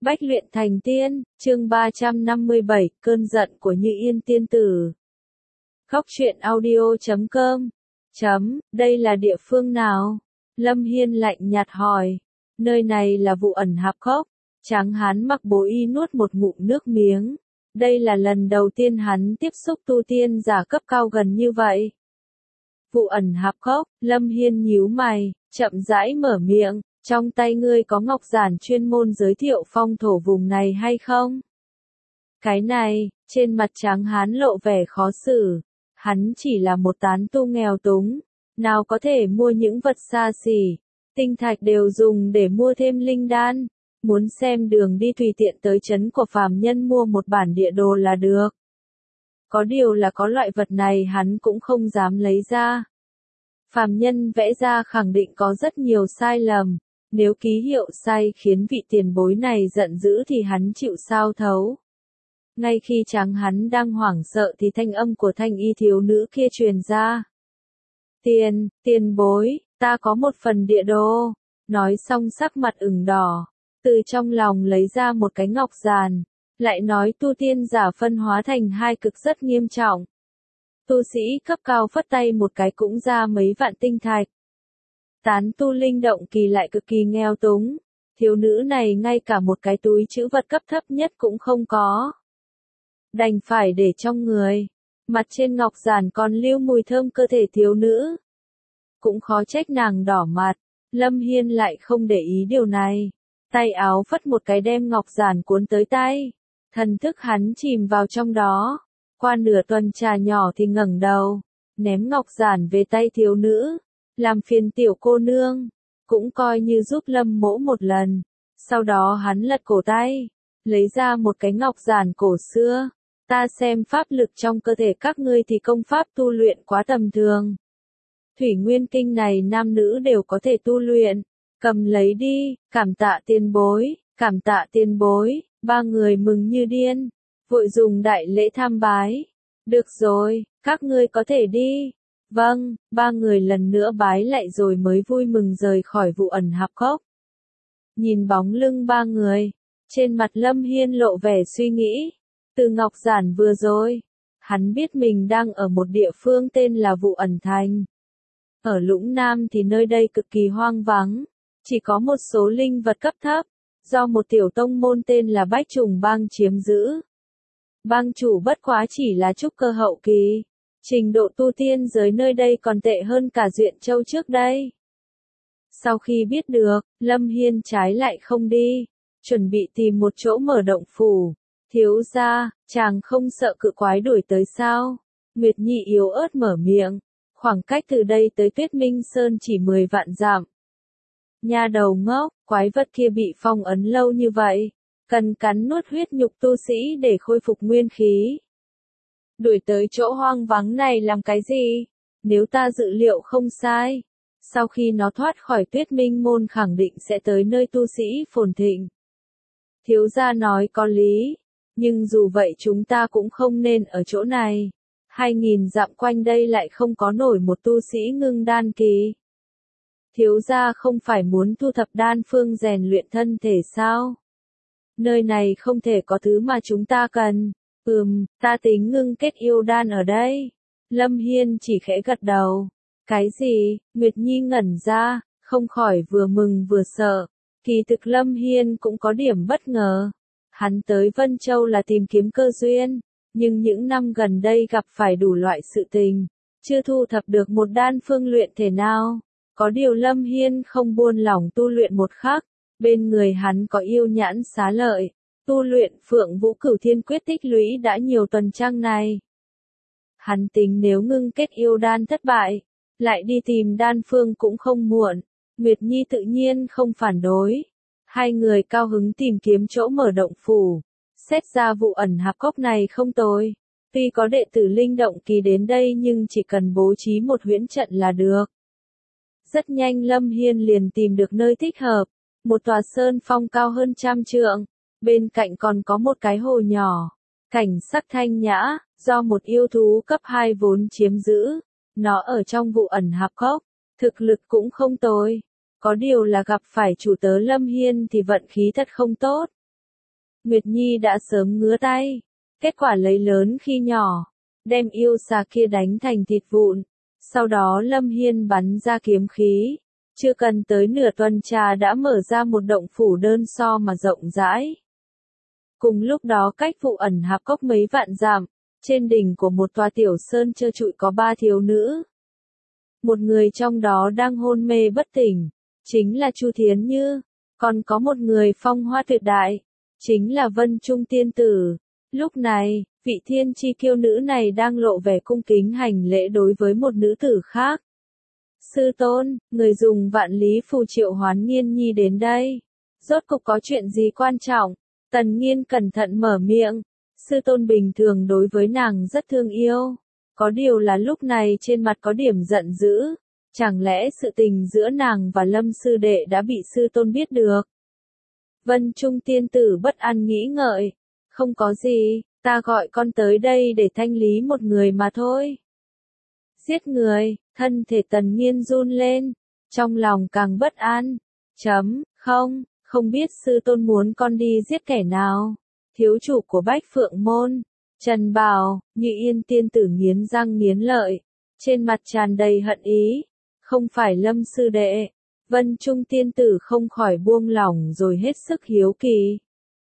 Bách luyện thành tiên, chương 357, cơn giận của Như Yên tiên tử. Góc truyện audio.com. Đây là địa phương nào? Lâm Hiên lạnh nhạt hỏi. Nơi này là Vụ Ẩn Hạp Cốc. Tráng hán mặc bố y nuốt một ngụm nước miếng. Đây là lần đầu tiên hắn tiếp xúc tu tiên giả cấp cao gần như vậy. Vụ Ẩn Hạp Cốc, Lâm Hiên nhíu mày, chậm rãi mở miệng. Trong tay ngươi có ngọc giản chuyên môn giới thiệu phong thổ vùng này hay không? Cái này, trên mặt tráng hán lộ vẻ khó xử. Hắn chỉ là một tán tu nghèo túng, nào có thể mua những vật xa xỉ. Tinh thạch đều dùng để mua thêm linh đan. Muốn xem đường đi tùy tiện tới trấn của phàm nhân mua một bản địa đồ là được. Có điều là có loại vật này hắn cũng không dám lấy ra. Phàm nhân vẽ ra khẳng định có rất nhiều sai lầm. Nếu ký hiệu sai khiến vị tiền bối này giận dữ thì hắn chịu sao thấu. Ngay khi tráng hắn đang hoảng sợ thì thanh âm của thanh y thiếu nữ kia truyền ra. Tiền bối, ta có một phần địa đồ. Nói xong sắc mặt ửng đỏ, từ trong lòng lấy ra một cái ngọc giàn, lại nói tu tiên giả phân hóa thành hai cực rất nghiêm trọng. Tu sĩ cấp cao phất tay một cái cũng ra mấy vạn tinh thạch. Tán tu linh động kỳ lại cực kỳ nghèo túng, thiếu nữ này ngay cả một cái túi trữ vật cấp thấp nhất cũng không có. Đành phải để trong người, mặt trên ngọc giản còn lưu mùi thơm cơ thể thiếu nữ. Cũng khó trách nàng đỏ mặt, Lâm Hiên lại không để ý điều này. Tay áo phất một cái đem ngọc giản cuốn tới tay, thần thức hắn chìm vào trong đó. Qua nửa tuần trà nhỏ thì ngẩng đầu, ném ngọc giản về tay thiếu nữ. Làm phiền tiểu cô nương, cũng coi như giúp Lâm mỗ một lần. Sau đó hắn lật cổ tay, lấy ra một cái ngọc giản cổ xưa. Ta xem pháp lực trong cơ thể các ngươi thì công pháp tu luyện quá tầm thường. Thủy Nguyên Kinh này nam nữ đều có thể tu luyện. Cầm lấy đi, cảm tạ tiền bối, cảm tạ tiền bối. Ba người mừng như điên, vội dùng đại lễ tham bái. Được rồi, các ngươi có thể đi. Vâng, ba người lần nữa bái lại rồi mới vui mừng rời khỏi Vụ Ẩn Hạp Cốc. Nhìn bóng lưng ba người, trên mặt Lâm Hiên lộ vẻ suy nghĩ. Từ ngọc giản vừa rồi, hắn biết mình đang ở một địa phương tên là Vụ Ẩn Thành. Ở Lũng Nam thì nơi đây cực kỳ hoang vắng, chỉ có một số linh vật cấp thấp, do một tiểu tông môn tên là Bách Trùng Bang chiếm giữ. Bang chủ bất quá chỉ là trúc cơ hậu kỳ. Trình độ tu tiên giới nơi đây còn tệ hơn cả Duyện Châu trước đây. Sau khi biết được, Lâm Hiên trái lại không đi, chuẩn bị tìm một chỗ mở động phủ. Thiếu gia, chàng không sợ cự quái đuổi tới sao? Nguyệt Nhi yếu ớt mở miệng, khoảng cách từ đây tới Tuyết Minh Sơn chỉ 10 vạn dặm. Nha đầu ngốc, quái vật kia bị phong ấn lâu như vậy, cần cắn nuốt huyết nhục tu sĩ để khôi phục nguyên khí. Đuổi tới chỗ hoang vắng này làm cái gì? Nếu ta dự liệu không sai, sau khi nó thoát khỏi Tuyết Minh môn khẳng định sẽ tới nơi tu sĩ phồn thịnh. Thiếu gia nói có lý, nhưng dù vậy chúng ta cũng không nên ở chỗ này. 2000 dặm quanh đây lại không có nổi một tu sĩ ngưng đan kỳ. Thiếu gia không phải muốn thu thập đan phương rèn luyện thân thể sao? Nơi này không thể có thứ mà chúng ta cần. Ta tính ngưng kết yêu đan ở đây. Lâm Hiên chỉ khẽ gật đầu. Cái gì? Nguyệt Nhi ngẩn ra, không khỏi vừa mừng vừa sợ. Kỳ thực Lâm Hiên cũng có điểm bất ngờ. Hắn tới Vân Châu là tìm kiếm cơ duyên, nhưng những năm gần đây gặp phải đủ loại sự tình, chưa thu thập được một đan phương luyện thể nào. Có điều Lâm Hiên không buông lỏng tu luyện một khắc, bên người hắn có yêu nhãn xá lợi. Tu luyện Phượng Vũ Cửu Thiên Quyết tích lũy đã nhiều tuần trăng này. Hắn tính nếu ngưng kết yêu đan thất bại, lại đi tìm đan phương cũng không muộn. Nguyệt Nhi tự nhiên không phản đối. Hai người cao hứng tìm kiếm chỗ mở động phủ. Xét ra Vụ Ẩn Hạp Cốc này không tồi. Tuy có đệ tử linh động kỳ đến đây nhưng chỉ cần bố trí một huyễn trận là được. Rất nhanh Lâm Hiên liền tìm được nơi thích hợp. Một tòa sơn phong cao hơn 100 trượng. Bên cạnh còn có một cái hồ nhỏ, cảnh sắc thanh nhã, do một yêu thú cấp 2 vốn chiếm giữ. Nó ở trong Vụ Ẩn Hạp Cốc, thực lực cũng không tồi. Có điều là gặp phải chủ tớ Lâm Hiên thì vận khí thật không tốt. Nguyệt Nhi đã sớm ngứa tay. Kết quả lấy lớn khi nhỏ, đem yêu xà kia đánh thành thịt vụn. Sau đó Lâm Hiên bắn ra kiếm khí. Chưa cần tới nửa tuần trà đã mở ra một động phủ đơn so mà rộng rãi. Cùng lúc đó cách Vụ Ẩn Hạp Cốc mấy vạn dặm, trên đỉnh của một tòa tiểu sơn trơ trụi có 3 thiếu nữ. Một người trong đó đang hôn mê bất tỉnh, chính là Chu Thiến Như, còn có một người phong hoa tuyệt đại, chính là Vân Trung tiên tử. Lúc này, vị thiên chi kiêu nữ này đang lộ vẻ cung kính hành lễ đối với một nữ tử khác. Sư tôn, người dùng vạn lý phù triệu hoán Nghiên Nhi đến đây. Rốt cục có chuyện gì quan trọng? Tần Nghiên cẩn thận mở miệng. Sư tôn bình thường đối với nàng rất thương yêu. Có điều là lúc này trên mặt có điểm giận dữ. Chẳng lẽ sự tình giữa nàng và Lâm sư đệ đã bị sư tôn biết được? Vân Trung tiên tử bất an nghĩ ngợi. Không có gì, ta gọi con tới đây để thanh lý một người mà thôi. Giết người, thân thể Tần Nghiên run lên, trong lòng càng bất an. Không biết sư tôn muốn con đi giết kẻ nào. Thiếu chủ của Bách Phượng Môn, Trần Bảo, Như Yên tiên tử nghiến răng nghiến lợi, trên mặt tràn đầy hận ý. Không phải Lâm sư đệ. Vân Trung tiên tử không khỏi buông lỏng rồi hết sức hiếu kỳ.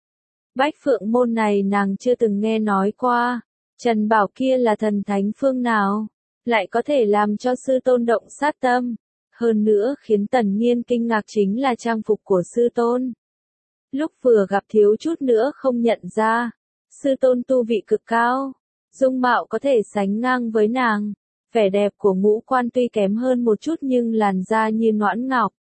Bách Phượng Môn này nàng chưa từng nghe nói qua. Trần Bảo kia là thần thánh phương nào, lại có thể làm cho sư tôn động sát tâm. Hơn nữa khiến Tần Nghiên kinh ngạc chính là trang phục của sư tôn. Lúc vừa gặp thiếu chút nữa không nhận ra. Sư tôn tu vị cực cao, dung mạo có thể sánh ngang với nàng. Vẻ đẹp của ngũ quan tuy kém hơn một chút nhưng làn da như noãn ngọc.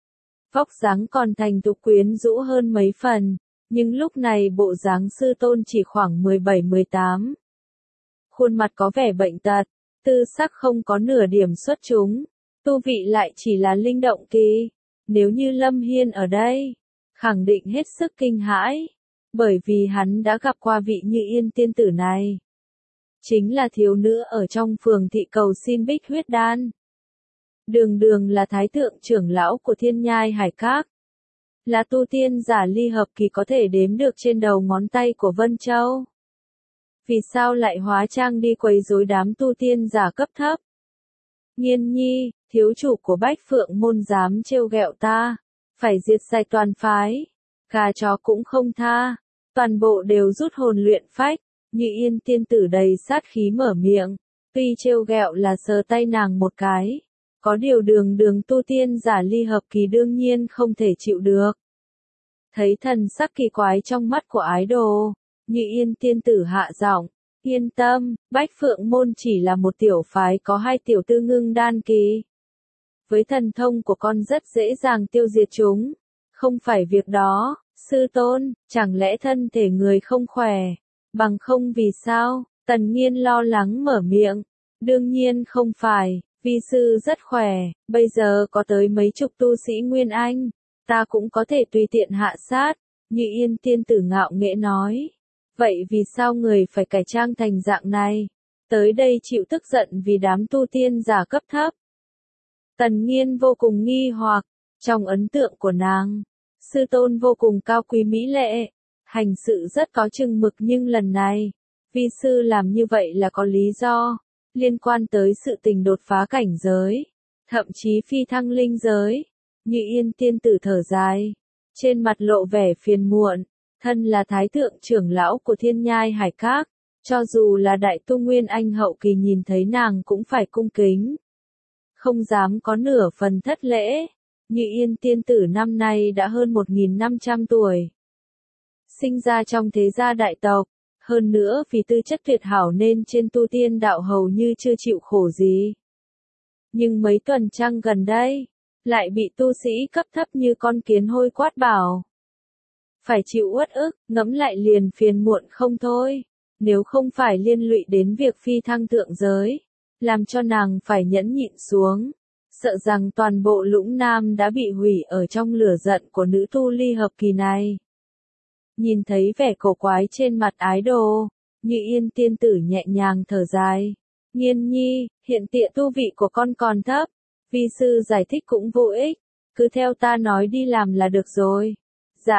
Vóc dáng còn thành thục quyến rũ hơn mấy phần, nhưng lúc này bộ dáng sư tôn chỉ khoảng 17-18. Khuôn mặt có vẻ bệnh tật, tư sắc không có nửa điểm xuất chúng, tu vị lại chỉ là linh động kỳ. Nếu như Lâm Hiên ở đây, khẳng định hết sức kinh hãi, bởi vì hắn đã gặp qua vị Như Yên tiên tử này. Chính là thiếu nữ ở trong phường thị cầu xin bích huyết đan. Đường đường là thái thượng trưởng lão của Thiên Nhai Hải Các. Là tu tiên giả ly hợp kỳ có thể đếm được trên đầu ngón tay của Vân Châu. Vì sao lại hóa trang đi quấy rối đám tu tiên giả cấp thấp? Nghiên Nhi, thiếu chủ của Bách Phượng Môn dám trêu ghẹo ta, phải diệt sạch toàn phái. Gà chó cũng không tha, toàn bộ đều rút hồn luyện phách. Như Yên tiên tử đầy sát khí mở miệng, tuy trêu ghẹo là sờ tay nàng một cái. Có điều đường đường tu tiên giả ly hợp kỳ đương nhiên không thể chịu được. Thấy thần sắc kỳ quái trong mắt của ái đồ, Như Yên tiên tử hạ giọng, yên tâm, Bách Phượng Môn chỉ là một tiểu phái có 2 tiểu tư ngưng đan kỳ. Với thần thông của con rất dễ dàng tiêu diệt chúng. Không phải việc đó, sư tôn, chẳng lẽ thân thể người không khỏe, bằng không vì sao? Tần Nghiên lo lắng mở miệng, đương nhiên không phải. Vi sư rất khỏe, bây giờ có tới mấy chục tu sĩ Nguyên Anh, ta cũng có thể tùy tiện hạ sát. Như Yên tiên tử ngạo nghễ nói. Vậy vì sao người phải cải trang thành dạng này? Tới đây chịu tức giận vì đám tu tiên giả cấp thấp. Tần Nghiên vô cùng nghi hoặc, trong ấn tượng của nàng, sư tôn vô cùng cao quý mỹ lệ, hành sự rất có chừng mực nhưng lần này, vi sư làm như vậy là có lý do. Liên quan tới sự tình đột phá cảnh giới, thậm chí phi thăng linh giới. Như Yên tiên tử thở dài, trên mặt lộ vẻ phiền muộn, thân là thái thượng trưởng lão của Thiên Nhai Hải Các, cho dù là đại tu Nguyên Anh hậu kỳ nhìn thấy nàng cũng phải cung kính, không dám có nửa phần thất lễ. Như Yên tiên tử năm nay đã hơn 1500 tuổi, sinh ra trong thế gia đại tộc. Hơn nữa vì tư chất tuyệt hảo nên trên tu tiên đạo hầu như chưa chịu khổ gì. Nhưng mấy tuần trăng gần đây, lại bị tu sĩ cấp thấp như con kiến hôi quát bảo. Phải chịu uất ức, ngẫm lại liền phiền muộn không thôi. Nếu không phải liên lụy đến việc phi thăng thượng giới, làm cho nàng phải nhẫn nhịn xuống. Sợ rằng toàn bộ Lũng Nam đã bị hủy ở trong lửa giận của nữ tu ly hợp kỳ này. Nhìn thấy vẻ cổ quái trên mặt ái đồ, Như Yên tiên tử nhẹ nhàng thở dài. Nghiên Nhi, hiện tiện tu vị của con còn thấp, vi sư giải thích cũng vô ích, cứ theo ta nói đi làm là được rồi. Dạ,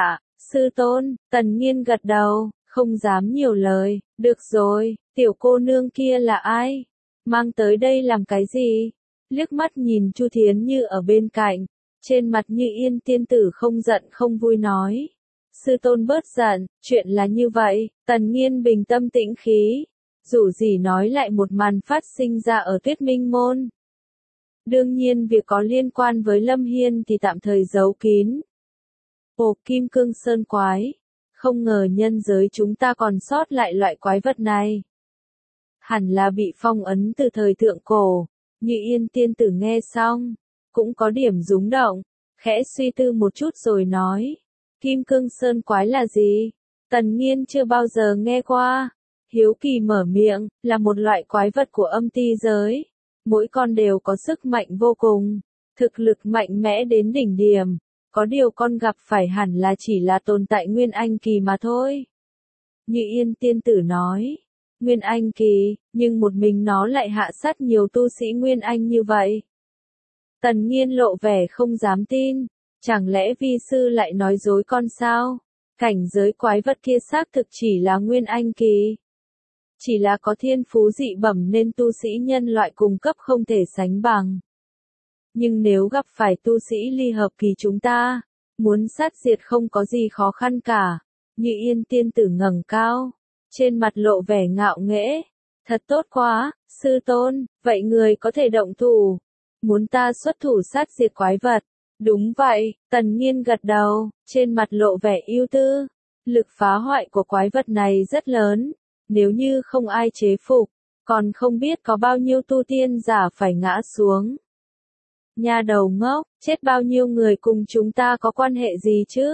Sư tôn, Tần Nghiên gật đầu, không dám nhiều lời, được rồi, tiểu cô nương kia là ai? Mang tới đây làm cái gì? Liếc mắt nhìn Chu Thiến Như ở bên cạnh, trên mặt Như Yên tiên tử không giận không vui nói. Sư tôn bớt giận, chuyện là như vậy, Tần Nghiên bình tâm tĩnh khí, dù gì nói lại một màn phát sinh ra ở Tuyết Minh Môn. Đương nhiên việc có liên quan với Lâm Hiên thì tạm thời giấu kín. Ồ, Kim Cương Sơn quái, không ngờ nhân giới chúng ta còn sót lại loại quái vật này. Hẳn là bị phong ấn từ thời thượng cổ. Như Yên tiên tử nghe xong, cũng có điểm rúng động, khẽ suy tư một chút rồi nói. Kim Cương Sơn quái là gì? Tần Nghiên chưa bao giờ nghe qua. Hiếu kỳ mở miệng, là một loại quái vật của âm ti giới. Mỗi con đều có sức mạnh vô cùng, thực lực mạnh mẽ đến đỉnh điểm. Có điều con gặp phải hẳn là chỉ là tồn tại Nguyên Anh kỳ mà thôi. Như Yên tiên tử nói. Nguyên Anh kỳ, nhưng một mình nó lại hạ sát nhiều tu sĩ Nguyên Anh như vậy. Tần Nghiên lộ vẻ không dám tin, chẳng lẽ vi sư lại nói dối con sao? Cảnh giới quái vật kia xác thực chỉ là Nguyên Anh kỳ. Chỉ là có thiên phú dị bẩm nên tu sĩ nhân loại cùng cấp không thể sánh bằng. Nhưng nếu gặp phải tu sĩ ly hợp kỳ chúng ta, muốn sát diệt không có gì khó khăn cả. Như Yên tiên tử ngẩng cao, trên mặt lộ vẻ ngạo nghễ. Thật tốt quá, sư tôn, vậy người có thể động thủ. Muốn ta xuất thủ sát diệt quái vật. Đúng vậy, Tần Nghiên gật đầu, trên mặt lộ vẻ ưu tư. Lực phá hoại của quái vật này rất lớn. Nếu như không ai chế phục, còn không biết có bao nhiêu tu tiên giả phải ngã xuống. Nhà đầu ngốc, chết bao nhiêu người cùng chúng ta có quan hệ gì chứ?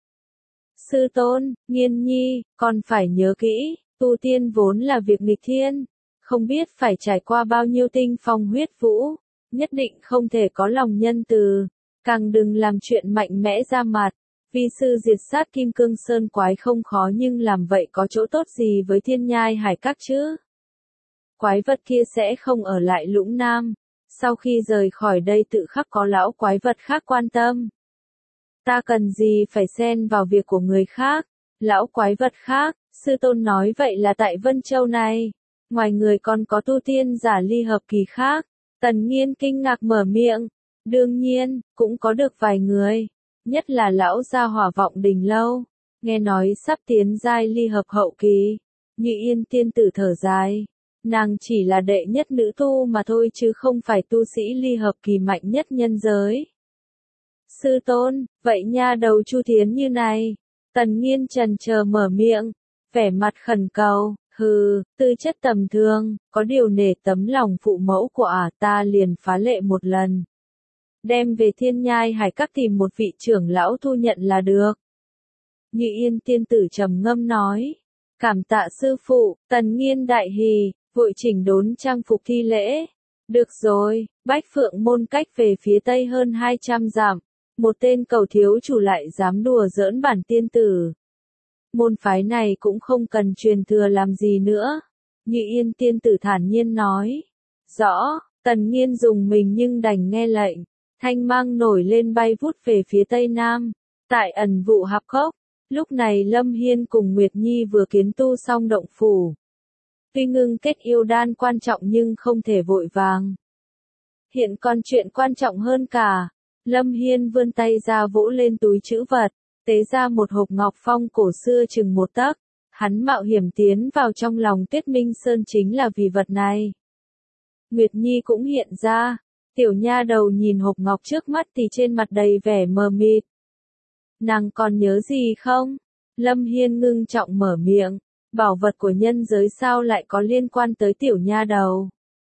Sư tôn, Nghiên nhi, con phải nhớ kỹ, tu tiên vốn là việc nghịch thiên, không biết phải trải qua bao nhiêu tinh phong huyết vũ, nhất định không thể có lòng nhân từ, càng đừng làm chuyện mạnh mẽ ra mặt. Vi sư diệt sát Kim Cương Sơn quái không khó nhưng làm vậy có chỗ tốt gì với Thiên Nhai Hải Các chứ? Quái vật kia sẽ không ở lại Lũng Nam, sau khi rời khỏi đây tự khắc có lão quái vật khác quan tâm. Ta cần gì phải xen vào việc của người khác, lão quái vật khác, sư tôn nói vậy là tại Vân Châu này, ngoài người còn có tu tiên giả ly hợp kỳ khác. Tần Nghiên kinh ngạc mở miệng, đương nhiên, cũng có được vài người. Nhất là lão gia Hỏa Vọng Đình Lâu, nghe nói sắp tiến giai ly hợp hậu kỳ. Như Yên tiên tử thở dài, nàng chỉ là đệ nhất nữ tu mà thôi chứ không phải tu sĩ ly hợp kỳ mạnh nhất nhân giới. Sư tôn, vậy nha đầu Chu Thiến Như này. Tần Nghiên chần chờ mở miệng, vẻ mặt khẩn cầu, hừ, tư chất tầm thường, có điều nể tấm lòng phụ mẫu của ta liền phá lệ một lần. Đem về Thiên Nhai Hải Các tìm một vị trưởng lão thu nhận là được. Như Yên tiên tử trầm ngâm nói. Cảm tạ sư phụ, Tần Nghiên đại hỉ, vội chỉnh đốn trang phục thi lễ. Được rồi, Bách Phượng Môn cách về phía tây hơn 200 dặm. Một tên cầu thiếu chủ lại dám đùa giỡn bản tiên tử. Môn phái này cũng không cần truyền thừa làm gì nữa. Như Yên tiên tử thản nhiên nói. Rõ, Tần Nghiên dùng mình nhưng đành nghe lệnh. Thanh mang nổi lên bay vút về phía tây nam. Tại ẩn vụ hạp cốc, lúc này Lâm Hiên cùng Nguyệt Nhi vừa kiến tu xong động phủ. Tuy ngưng kết yêu đan quan trọng nhưng không thể vội vàng. Hiện còn chuyện quan trọng hơn cả. Lâm Hiên vươn tay ra vỗ lên túi trữ vật, tế ra một hộp ngọc phong cổ xưa chừng 1 tấc. Hắn mạo hiểm tiến vào trong lòng Tuyết Minh Sơn chính là vì vật này. Nguyệt Nhi cũng hiện ra. Tiểu nha đầu nhìn hộp ngọc trước mắt thì trên mặt đầy vẻ mờ mịt. Nàng còn nhớ gì không? Lâm Hiên ngưng trọng mở miệng. Bảo vật của nhân giới sao lại có liên quan tới tiểu nha đầu?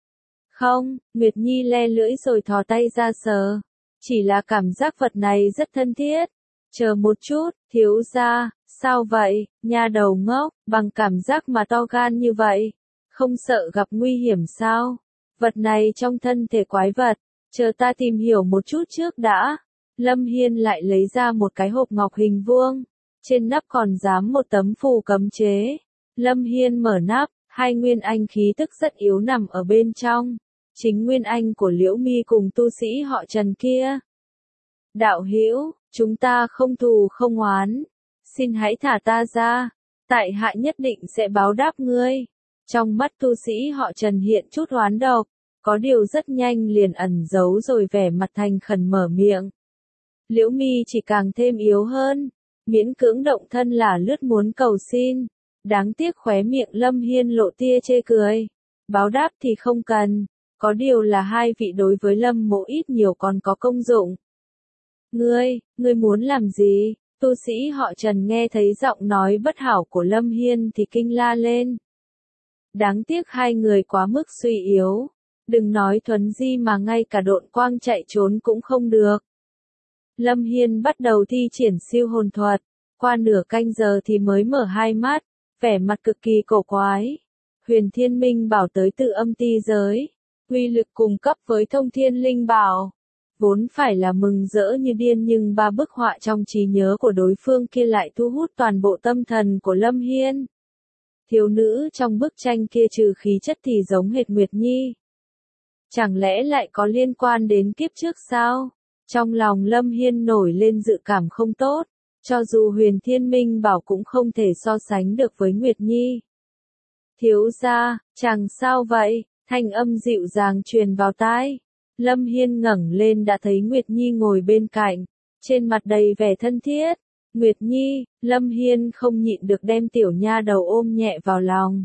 Không, Nguyệt Nhi le lưỡi rồi thò tay ra sờ. Chỉ là cảm giác vật này rất thân thiết. Chờ một chút, thiếu gia, sao vậy, nha đầu ngốc, bằng cảm giác mà to gan như vậy. Không sợ gặp nguy hiểm sao? Vật này trong thân thể quái vật, chờ ta tìm hiểu một chút trước đã. Lâm Hiên lại lấy ra một cái hộp ngọc hình vuông, trên nắp còn dám một tấm phù cấm chế. Lâm Hiên mở nắp, 2 nguyên anh khí tức rất yếu nằm ở bên trong, chính nguyên anh của Liễu Mi cùng tu sĩ họ Trần kia. Đạo hữu, chúng ta không thù không oán, xin hãy thả ta ra, tại hạ nhất định sẽ báo đáp ngươi. Trong mắt tu sĩ họ Trần hiện chút oán độc, có điều rất nhanh liền ẩn giấu rồi vẻ mặt thành khẩn mở miệng. Liễu Mi chỉ càng thêm yếu hơn, miễn cưỡng động thân là lướt muốn cầu xin, đáng tiếc khóe miệng Lâm Hiên lộ tia chê cười. Báo đáp thì không cần, có điều là hai vị đối với Lâm Mộ ít nhiều còn có công dụng. Ngươi muốn làm gì? Tu sĩ họ Trần nghe thấy giọng nói bất hảo của Lâm Hiên thì kinh la lên. Đáng tiếc hai người quá mức suy yếu, đừng nói thuấn di mà ngay cả độn quang chạy trốn cũng không được. Lâm Hiên bắt đầu thi triển siêu hồn thuật, qua nửa canh giờ thì mới mở hai mắt, vẻ mặt cực kỳ cổ quái. Huyền Thiên Minh bảo tới từ âm ti giới, uy lực cùng cấp với Thông Thiên Linh bảo. Vốn phải là mừng rỡ như điên nhưng ba bức họa trong trí nhớ của đối phương kia lại thu hút toàn bộ tâm thần của Lâm Hiên. Thiếu nữ trong bức tranh kia trừ khí chất thì giống hệt Nguyệt Nhi. Chẳng lẽ lại có liên quan đến kiếp trước sao? Trong lòng Lâm Hiên nổi lên dự cảm không tốt, cho dù Huyền Thiên Minh bảo cũng không thể so sánh được với Nguyệt Nhi. Thiếu gia, chàng sao vậy? Thanh âm dịu dàng truyền vào tai. Lâm Hiên ngẩng lên đã thấy Nguyệt Nhi ngồi bên cạnh, trên mặt đầy vẻ thân thiết. Nguyệt Nhi, Lâm Hiên không nhịn được đem tiểu nha đầu ôm nhẹ vào lòng.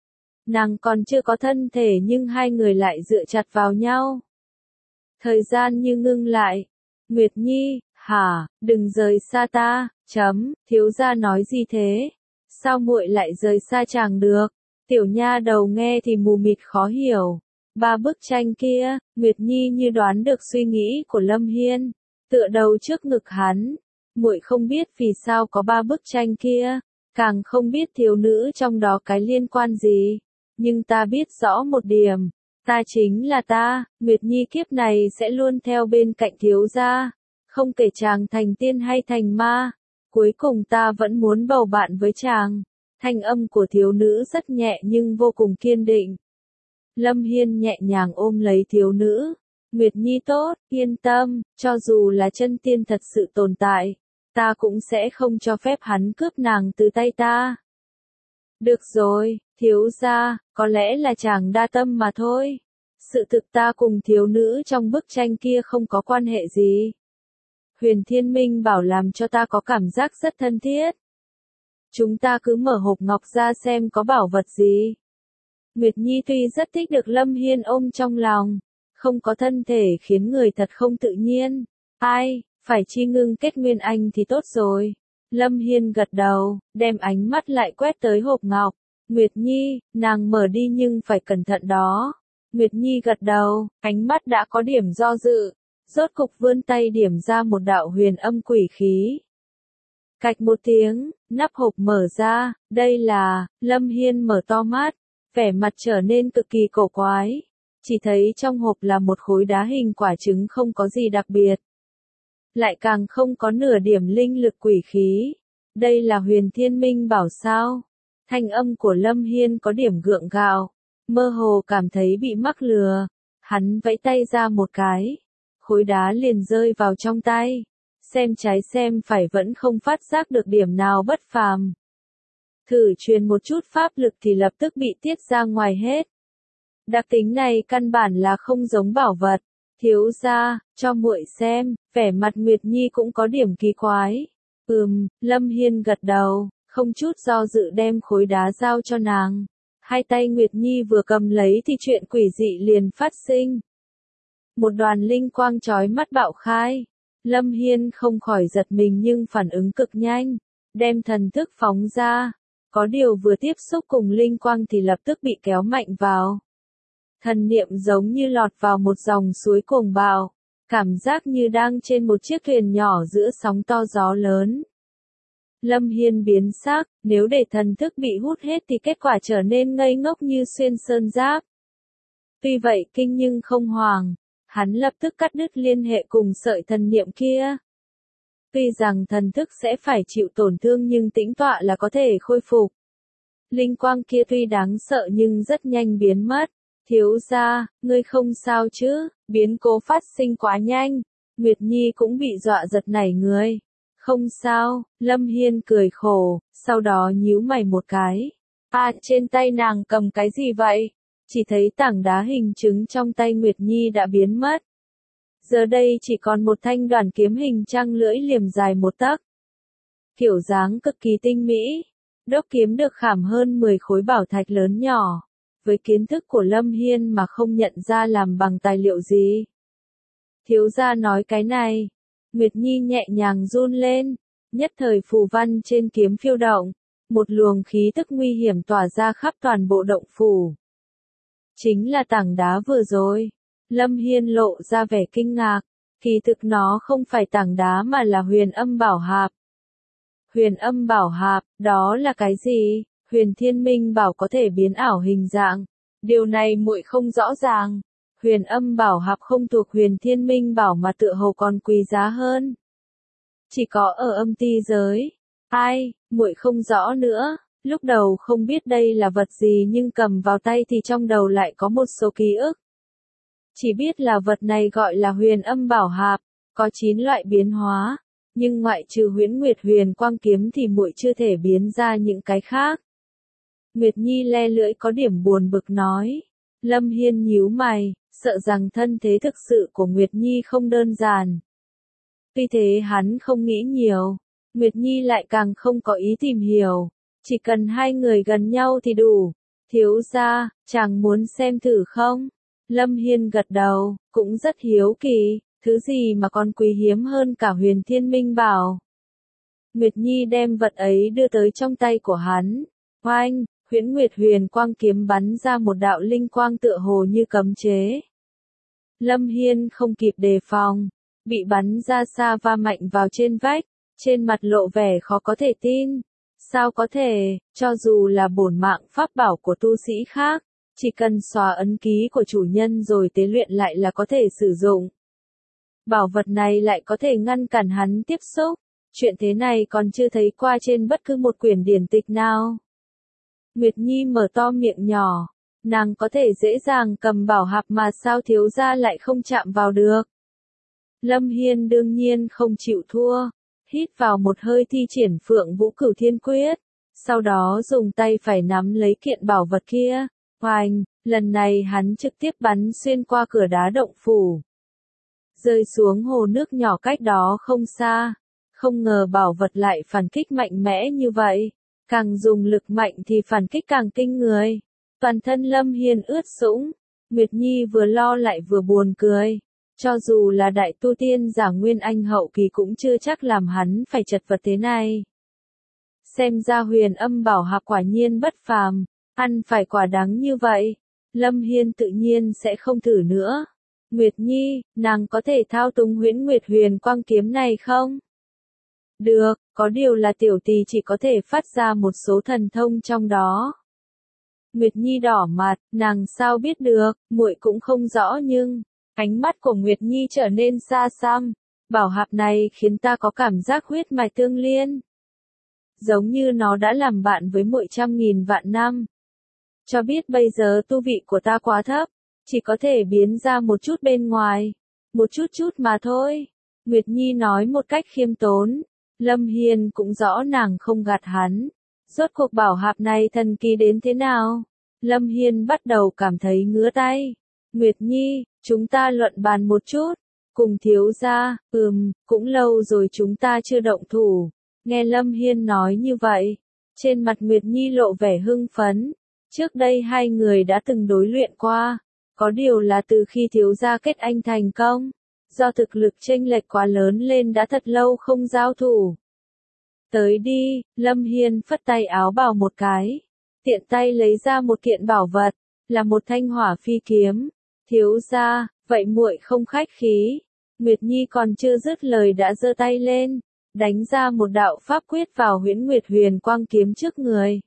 Nàng còn chưa có thân thể nhưng hai người lại dựa chặt vào nhau. Thời gian như ngưng lại. Nguyệt Nhi, hả, đừng rời xa ta, thiếu gia nói gì thế? Sao muội lại rời xa chàng được? Tiểu nha đầu nghe thì mù mịt khó hiểu. Ba bức tranh kia, Nguyệt Nhi như đoán được suy nghĩ của Lâm Hiên, tựa đầu trước ngực hắn. Muội không biết vì sao có ba bức tranh kia, càng không biết thiếu nữ trong đó cái liên quan gì. Nhưng ta biết rõ một điểm, ta chính là ta, Nguyệt Nhi kiếp này sẽ luôn theo bên cạnh thiếu gia, không kể chàng thành tiên hay thành ma, cuối cùng ta vẫn muốn bầu bạn với chàng. Thanh âm của thiếu nữ rất nhẹ nhưng vô cùng kiên định. Lâm Hiên nhẹ nhàng ôm lấy thiếu nữ. Nguyệt Nhi tốt, yên tâm, cho dù là chân tiên thật sự tồn tại, ta cũng sẽ không cho phép hắn cướp nàng từ tay ta. Được rồi, thiếu gia, có lẽ là chàng đa tâm mà thôi. Sự thực ta cùng thiếu nữ trong bức tranh kia không có quan hệ gì. Huyền Thiên Minh bảo làm cho ta có cảm giác rất thân thiết. Chúng ta cứ mở hộp ngọc ra xem có bảo vật gì. Nguyệt Nhi tuy rất thích được Lâm Hiên ôm trong lòng, không có thân thể khiến người thật không tự nhiên. Ai, phải chi ngưng kết nguyên anh thì tốt rồi. Lâm Hiên gật đầu, đem ánh mắt lại quét tới hộp ngọc. Nguyệt Nhi, nàng mở đi nhưng phải cẩn thận đó. Nguyệt Nhi gật đầu, ánh mắt đã có điểm do dự. Rốt cục vươn tay điểm ra một đạo huyền âm quỷ khí. Cạch một tiếng, nắp hộp mở ra, đây là, Lâm Hiên mở to mắt, vẻ mặt trở nên cực kỳ cổ quái. Chỉ thấy trong hộp là một khối đá hình quả trứng không có gì đặc biệt. Lại càng không có nửa điểm linh lực quỷ khí. Đây là Huyền Thiên Minh bảo sao? Thanh âm của Lâm Hiên có điểm gượng gạo, mơ hồ cảm thấy bị mắc lừa. Hắn vẫy tay ra một cái, khối đá liền rơi vào trong tay. Xem trái xem phải vẫn không phát giác được điểm nào bất phàm. Thử truyền một chút pháp lực thì lập tức bị tiết ra ngoài hết. Đặc tính này căn bản là không giống bảo vật. Thiếu gia, cho muội xem, vẻ mặt Nguyệt Nhi cũng có điểm kỳ quái. Lâm Hiên gật đầu, không chút do dự đem khối đá giao cho nàng. Hai tay Nguyệt Nhi vừa cầm lấy thì chuyện quỷ dị liền phát sinh. Một đoàn linh quang chói mắt bạo khai. Lâm Hiên không khỏi giật mình nhưng phản ứng cực nhanh, đem thần thức phóng ra. Có điều vừa tiếp xúc cùng linh quang thì lập tức bị kéo mạnh vào. Thần niệm giống như lọt vào một dòng suối cuồng bạo, cảm giác như đang trên một chiếc thuyền nhỏ giữa sóng to gió lớn. Lâm Hiên biến sắc, nếu để thần thức bị hút hết thì kết quả trở nên ngây ngốc như xuyên sơn giáp. Tuy vậy kinh nhưng không hoảng, hắn lập tức cắt đứt liên hệ cùng sợi thần niệm kia. Tuy rằng thần thức sẽ phải chịu tổn thương nhưng tĩnh tọa là có thể khôi phục. Linh quang kia tuy đáng sợ nhưng rất nhanh biến mất. Thiếu gia, ngươi không sao chứ? Biến cố phát sinh quá nhanh. Nguyệt Nhi cũng bị dọa giật nảy người. Không sao, Lâm Hiên cười khổ, sau đó nhíu mày một cái. Trên tay nàng cầm cái gì vậy? Chỉ thấy tảng đá hình trứng trong tay Nguyệt Nhi đã biến mất. Giờ đây chỉ còn một thanh đoàn kiếm hình trăng lưỡi liềm dài 1 tấc. Kiểu dáng cực kỳ tinh mỹ. Đốc kiếm được khảm hơn 10 khối bảo thạch lớn nhỏ. Với kiến thức của Lâm Hiên mà không nhận ra làm bằng tài liệu gì. Thiếu gia nói cái này. Nguyệt Nhi nhẹ nhàng run lên. Nhất thời phù văn trên kiếm phiêu động. Một luồng khí tức nguy hiểm tỏa ra khắp toàn bộ động phủ. Chính là tảng đá vừa rồi. Lâm Hiên lộ ra vẻ kinh ngạc. Kỳ thực nó không phải tảng đá mà là huyền âm bảo hạp. Huyền âm bảo hạp, đó là cái gì? Huyền Thiên Minh bảo có thể biến ảo hình dạng. Điều này muội không rõ ràng. Huyền âm bảo hạp không thuộc Huyền Thiên Minh bảo mà tựa hồ còn quý giá hơn. Chỉ có ở âm ti giới. Muội không rõ nữa. Lúc đầu không biết đây là vật gì nhưng cầm vào tay thì trong đầu lại có một số ký ức. Chỉ biết là vật này gọi là huyền âm bảo hạp, có 9 loại biến hóa, nhưng ngoại trừ Huyễn Nguyệt Huyền Quang kiếm thì muội chưa thể biến ra những cái khác. Nguyệt Nhi le lưỡi có điểm buồn bực nói. Lâm Hiên nhíu mày, sợ rằng thân thế thực sự của Nguyệt Nhi không đơn giản. Tuy thế hắn không nghĩ nhiều, Nguyệt Nhi lại càng không có ý tìm hiểu, chỉ cần hai người gần nhau thì đủ. Thiếu gia, chàng muốn xem thử không? Lâm Hiên gật đầu, cũng rất hiếu kỳ, thứ gì mà còn quý hiếm hơn cả Huyền Thiên Minh bảo. Nguyệt Nhi đem vật ấy đưa tới trong tay của hắn. Oanh, Huyễn Nguyệt Huyền Quang kiếm bắn ra một đạo linh quang tựa hồ như cấm chế. Lâm Hiên không kịp đề phòng, bị bắn ra xa va mạnh vào trên vách, trên mặt lộ vẻ khó có thể tin. Sao có thể, cho dù là bổn mạng pháp bảo của tu sĩ khác, chỉ cần xóa ấn ký của chủ nhân rồi tế luyện lại là có thể sử dụng. Bảo vật này lại có thể ngăn cản hắn tiếp xúc, chuyện thế này còn chưa thấy qua trên bất cứ một quyển điển tịch nào. Nguyệt Nhi mở to miệng nhỏ, nàng có thể dễ dàng cầm bảo hạp mà sao thiếu gia lại không chạm vào được. Lâm Hiên đương nhiên không chịu thua, hít vào một hơi thi triển Phượng Vũ Cửu Thiên Quyết, sau đó dùng tay phải nắm lấy kiện bảo vật kia. Oanh, lần này hắn trực tiếp bắn xuyên qua cửa đá động phủ, rơi xuống hồ nước nhỏ cách đó không xa. Không ngờ bảo vật lại phản kích mạnh mẽ như vậy, càng dùng lực mạnh thì phản kích càng kinh người. Toàn thân Lâm Hiên ướt sũng, Nguyệt Nhi vừa lo lại vừa buồn cười. Cho dù là đại tu tiên giả Nguyên Anh hậu kỳ cũng chưa chắc làm hắn phải chật vật thế này. Xem ra huyền âm bảo hạp quả nhiên bất phàm, ăn phải quả đắng như vậy. Lâm Hiên tự nhiên sẽ không thử nữa. Nguyệt Nhi, nàng có thể thao túng Huyễn Nguyệt Huyền Quang kiếm này không? Được, có điều là tiểu tỷ chỉ có thể phát ra một số thần thông trong đó. Nguyệt Nhi đỏ mặt, nàng sao biết được, muội cũng không rõ nhưng ánh mắt của Nguyệt Nhi trở nên xa xăm. Bảo hạp này khiến ta có cảm giác huyết mạch tương liên. Giống như nó đã làm bạn với muội trăm nghìn vạn năm. Cho biết bây giờ tu vị của ta quá thấp, chỉ có thể biến ra một chút bên ngoài. Một chút mà thôi. Nguyệt Nhi nói một cách khiêm tốn. Lâm Hiên cũng rõ nàng không gạt hắn. Rốt cuộc bảo hạp này thần kỳ đến thế nào? Lâm Hiên bắt đầu cảm thấy ngứa tay. Nguyệt Nhi, chúng ta luận bàn một chút. Cùng thiếu gia, cũng lâu rồi chúng ta chưa động thủ. Nghe Lâm Hiên nói như vậy, trên mặt Nguyệt Nhi lộ vẻ hưng phấn. Trước đây hai người đã từng đối luyện qua. Có điều là từ khi thiếu gia kết anh thành công. Do thực lực chênh lệch quá lớn lên đã thật lâu không giao thủ. Tới đi, Lâm Hiên phất tay áo bào một cái. Tiện tay lấy ra một kiện bảo vật, là một thanh hỏa phi kiếm. Thiếu gia, vậy muội không khách khí. Nguyệt Nhi còn chưa dứt lời đã giơ tay lên, đánh ra một đạo pháp quyết vào Huyễn Nguyệt Huyền Quang kiếm trước người.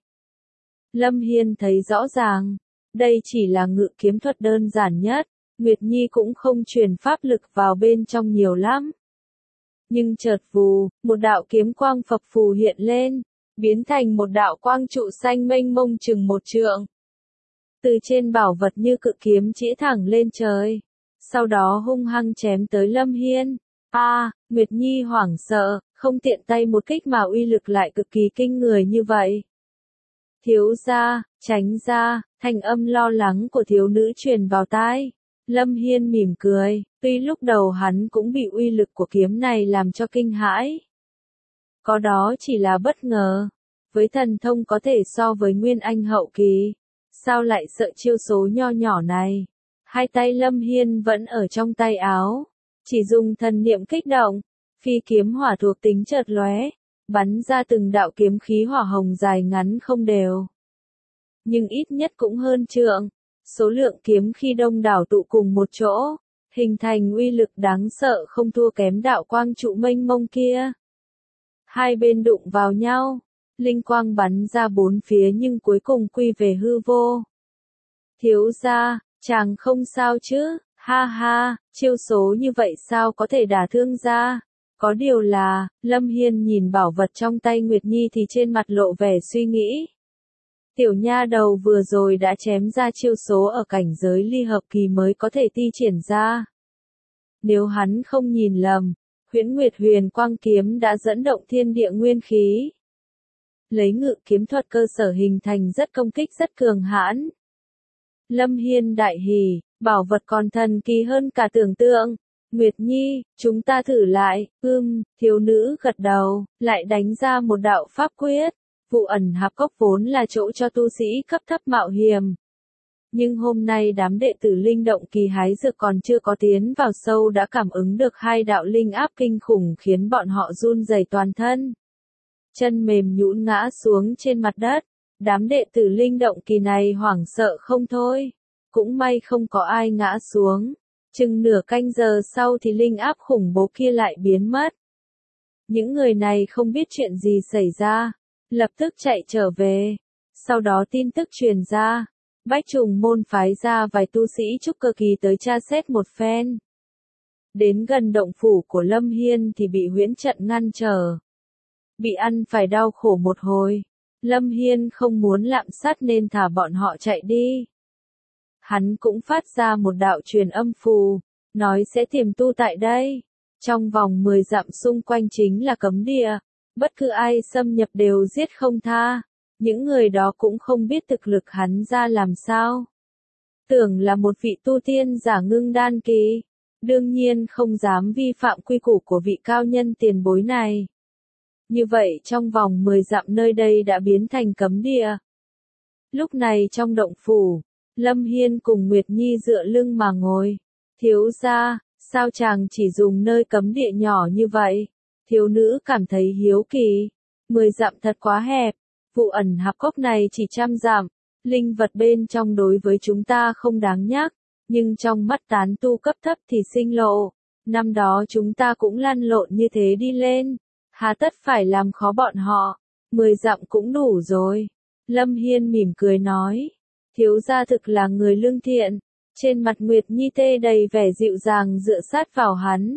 Lâm Hiên thấy rõ ràng, đây chỉ là ngự kiếm thuật đơn giản nhất, Nguyệt Nhi cũng không truyền pháp lực vào bên trong nhiều lắm. Nhưng chợt vù, một đạo kiếm quang phập phù hiện lên, biến thành một đạo quang trụ xanh mênh mông chừng 1 trượng. Từ trên bảo vật như cự kiếm chĩa thẳng lên trời, sau đó hung hăng chém tới Lâm Hiên. Nguyệt Nhi hoảng sợ, không tiện tay một kích mà uy lực lại cực kỳ kinh người như vậy. Thiếu gia, tránh ra, thanh âm lo lắng của thiếu nữ truyền vào tai. Lâm Hiên mỉm cười, tuy lúc đầu hắn cũng bị uy lực của kiếm này làm cho kinh hãi. Có đó chỉ là bất ngờ. Với thần thông có thể so với Nguyên Anh hậu kỳ, sao lại sợ chiêu số nho nhỏ này? Hai tay Lâm Hiên vẫn ở trong tay áo, chỉ dùng thần niệm kích động, phi kiếm hỏa thuộc tính chợt lóe, bắn ra từng đạo kiếm khí hỏa hồng dài ngắn không đều. Nhưng ít nhất cũng hơn trượng, số lượng kiếm khi đông đảo tụ cùng một chỗ, hình thành uy lực đáng sợ không thua kém đạo quang trụ mênh mông kia. Hai bên đụng vào nhau, linh quang bắn ra bốn phía nhưng cuối cùng quy về hư vô. Thiếu gia, chàng không sao chứ, ha ha, chiêu số như vậy sao có thể đả thương gia? Có điều là, Lâm Hiên nhìn bảo vật trong tay Nguyệt Nhi thì trên mặt lộ vẻ suy nghĩ. Tiểu nha đầu vừa rồi đã chém ra chiêu số ở cảnh giới ly hợp kỳ mới có thể thi triển ra. Nếu hắn không nhìn lầm, Huyễn Nguyệt Huyền Quang kiếm đã dẫn động thiên địa nguyên khí. Lấy ngự kiếm thuật cơ sở hình thành rất công kích rất cường hãn. Lâm Hiên đại hỉ, bảo vật còn thần kỳ hơn cả tưởng tượng. Nguyệt Nhi, chúng ta thử lại, thiếu nữ gật đầu, lại đánh ra một đạo pháp quyết. Vụ ẩn hạp cốc vốn là chỗ cho tu sĩ cấp thấp mạo hiểm. Nhưng hôm nay đám đệ tử linh động kỳ hái dược còn chưa có tiến vào sâu đã cảm ứng được hai đạo linh áp kinh khủng khiến bọn họ run rẩy toàn thân. Chân mềm nhũn ngã xuống trên mặt đất, đám đệ tử linh động kỳ này hoảng sợ không thôi. Cũng may không có ai ngã xuống. Chừng nửa canh giờ sau thì linh áp khủng bố kia lại biến mất. Những người này không biết chuyện gì xảy ra, lập tức chạy trở về. Sau đó tin tức truyền ra, Bách Trùng môn phái ra vài tu sĩ trúc cơ kỳ tới tra xét một phen. Đến gần động phủ của Lâm Hiên thì bị huyễn trận ngăn trở. Bị ăn phải đau khổ một hồi. Lâm Hiên không muốn lạm sát nên thả bọn họ chạy đi. Hắn cũng phát ra một đạo truyền âm phù, nói sẽ tiềm tu tại đây. Trong vòng 10 dặm xung quanh chính là cấm địa, bất cứ ai xâm nhập đều giết không tha. Những người đó cũng không biết thực lực hắn ra làm sao. Tưởng là một vị tu tiên giả ngưng đan kỳ, đương nhiên không dám vi phạm quy củ của vị cao nhân tiền bối này. Như vậy trong vòng 10 dặm nơi đây đã biến thành cấm địa. Lúc này trong động phủ, Lâm Hiên cùng Nguyệt Nhi dựa lưng mà ngồi. Thiếu gia, sao chàng chỉ dùng nơi cấm địa nhỏ như vậy? Thiếu nữ cảm thấy hiếu kỳ. 10 dặm thật quá hẹp. Vụ ẩn hạp cốc này chỉ 100 dặm. Linh vật bên trong đối với chúng ta không đáng nhắc. Nhưng trong mắt tán tu cấp thấp thì sinh lộ. Năm đó chúng ta cũng lăn lộn như thế đi lên. Hà tất phải làm khó bọn họ. 10 dặm cũng đủ rồi. Lâm Hiên mỉm cười nói. Thiếu gia thực là người lương thiện. Trên mặt Nguyệt Nhi tê đầy vẻ dịu dàng dựa sát vào hắn.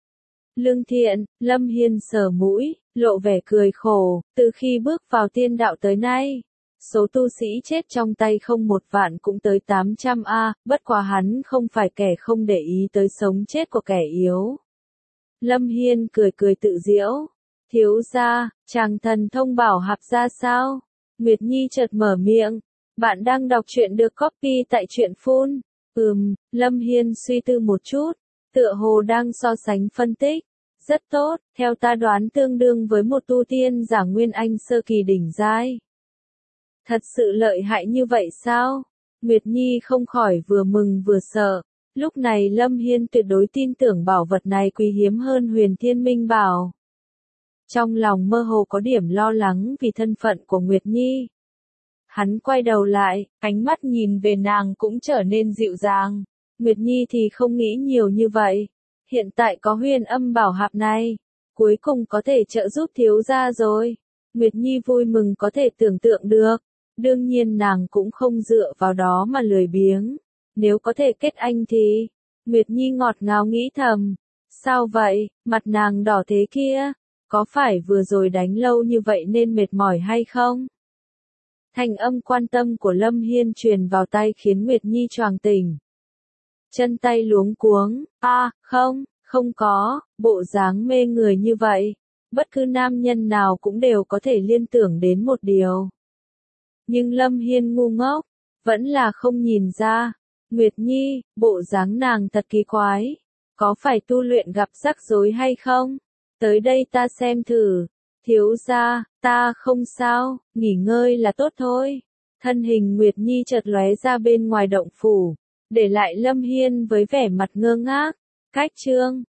Lương thiện, Lâm Hiên sờ mũi, lộ vẻ cười khổ, từ khi bước vào tiên đạo tới nay. Số tu sĩ chết trong tay không 1 vạn cũng tới 800 bất quá hắn không phải kẻ không để ý tới sống chết của kẻ yếu. Lâm Hiên cười cười tự giễu. Thiếu gia, chàng thần thông bảo hạp ra sao? Nguyệt Nhi chợt mở miệng. Bạn đang đọc truyện được copy tại truyện phun. Lâm Hiên suy tư một chút, tựa hồ đang so sánh phân tích. Rất tốt, theo ta đoán tương đương với một tu tiên giả Nguyên Anh sơ kỳ đỉnh giai. Thật sự lợi hại như vậy sao? Nguyệt Nhi không khỏi vừa mừng vừa sợ. Lúc này Lâm Hiên tuyệt đối tin tưởng bảo vật này quý hiếm hơn Huyền Thiên Minh Bảo. Trong lòng mơ hồ có điểm lo lắng vì thân phận của Nguyệt Nhi. Hắn quay đầu lại, ánh mắt nhìn về nàng cũng trở nên dịu dàng. Nguyệt Nhi thì không nghĩ nhiều như vậy. Hiện tại có huyền âm bảo hạp này, cuối cùng có thể trợ giúp thiếu gia rồi. Nguyệt Nhi vui mừng có thể tưởng tượng được. Đương nhiên nàng cũng không dựa vào đó mà lười biếng. Nếu có thể kết anh thì... Nguyệt Nhi ngọt ngào nghĩ thầm. Sao vậy, mặt nàng đỏ thế kia? Có phải vừa rồi đánh lâu như vậy nên mệt mỏi hay không? Thanh âm quan tâm của Lâm Hiên truyền vào tai khiến Nguyệt Nhi choàng tỉnh. Chân tay luống cuống, không có, bộ dáng mê người như vậy. Bất cứ nam nhân nào cũng đều có thể liên tưởng đến một điều. Nhưng Lâm Hiên ngu ngốc, vẫn là không nhìn ra. Nguyệt Nhi, bộ dáng nàng thật kỳ quái. Có phải tu luyện gặp rắc rối hay không? Tới đây ta xem thử. Thiếu gia, ta không sao, nghỉ ngơi là tốt thôi. Thân hình Nguyệt Nhi chợt lóe ra bên ngoài động phủ, để lại Lâm Hiên với vẻ mặt ngơ ngác. Cách chương